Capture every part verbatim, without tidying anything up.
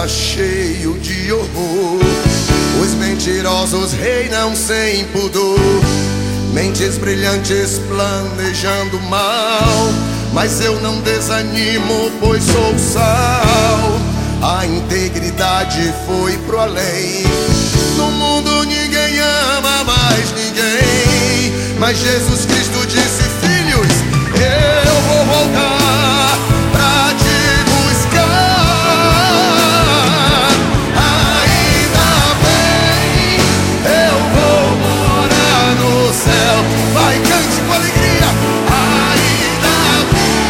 está cheio de horror. Os mentirosos reinam sem pudor, mentes brilhantes planejando mal. Mas eu não desanimo, pois sou sal. A integridade foi pro além. No mundo ninguém ama mais ninguém, mas Jesus Cristo disse: filhos, eu vou voltar pra te buscar. Ainda bem, eu vou morar no céu. Vai, cante com alegria. Ainda bem,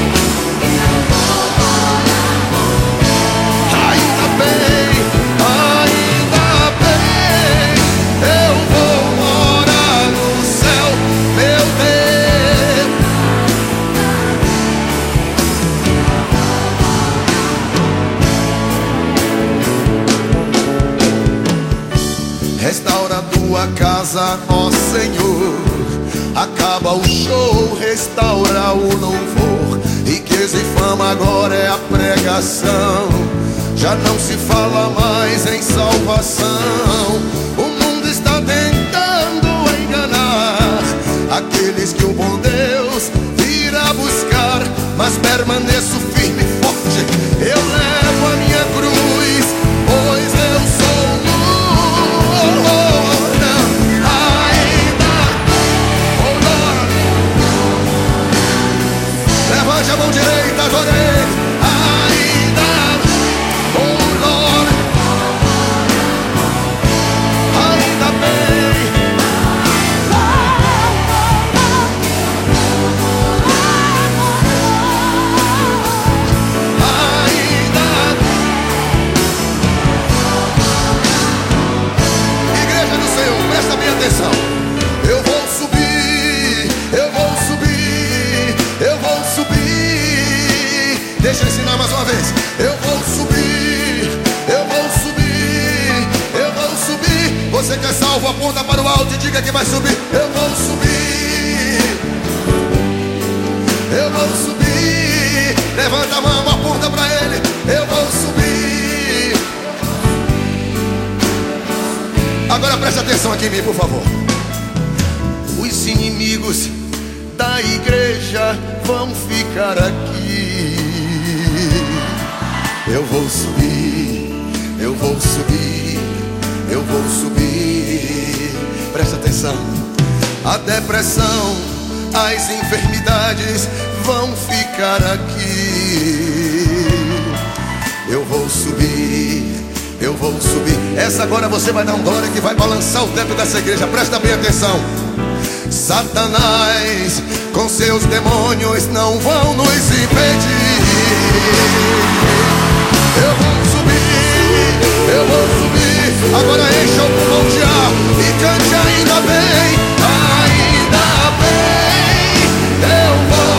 ainda bem, ainda bem, eu vou morar no céu, meu Deus. Restaura tua casa, ó Senhor. Acaba o show, restaura o louvor. Riqueza e fama agora é a pregação. Já não se fala mais em salvação. O mundo está tentando enganar aqueles que o bom Deus virá buscar. Mas permaneço firme e forte, eu levo a minha cruz, pois eu sou Lord. Ainda, oh Lord, levante a mão direita, adore Ele. Ainda, oh Lord, ainda bem, ainda. Igreja do Senhor, presta bem atenção. Eu vou subir, eu vou subir, eu vou subir. Deixa eu ensinar mais uma vez. Eu vou subir, eu vou subir, eu vou subir. Você que é salvo, aponta para o alto e diga que vai subir. Eu vou subir, eu vou subir. Levanta a mão, aponta para Ele. Eu vou subir. Agora presta atenção aqui em mim, por favor. Os inimigos da igreja vão ficar aqui. Eu vou subir, eu vou subir, eu vou subir. Presta atenção. A depressão, as enfermidades vão ficar aqui. Eu vou subir, eu vou subir. Essa agora você vai dar um glória que vai balançar o teto dessa igreja. Presta bem atenção. Satanás com seus demônios não vão nos impedir. Eu vou subir, eu vou subir. Agora encha o pulmão de ar e cante ainda bem, ainda bem, eu vou.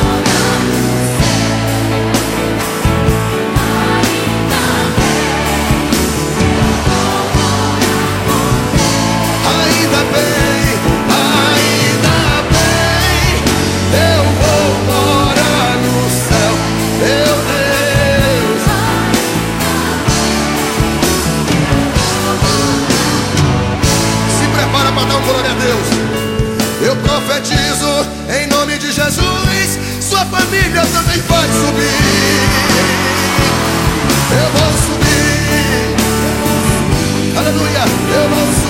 Ainda bem, ainda bem, eu vou morar no céu, meu Deus. Se prepara para dar um glória a Deus. Eu profetizo em nome de Jesus, sua família também vai subir. Eu vou subir, aleluia, eu vou subir.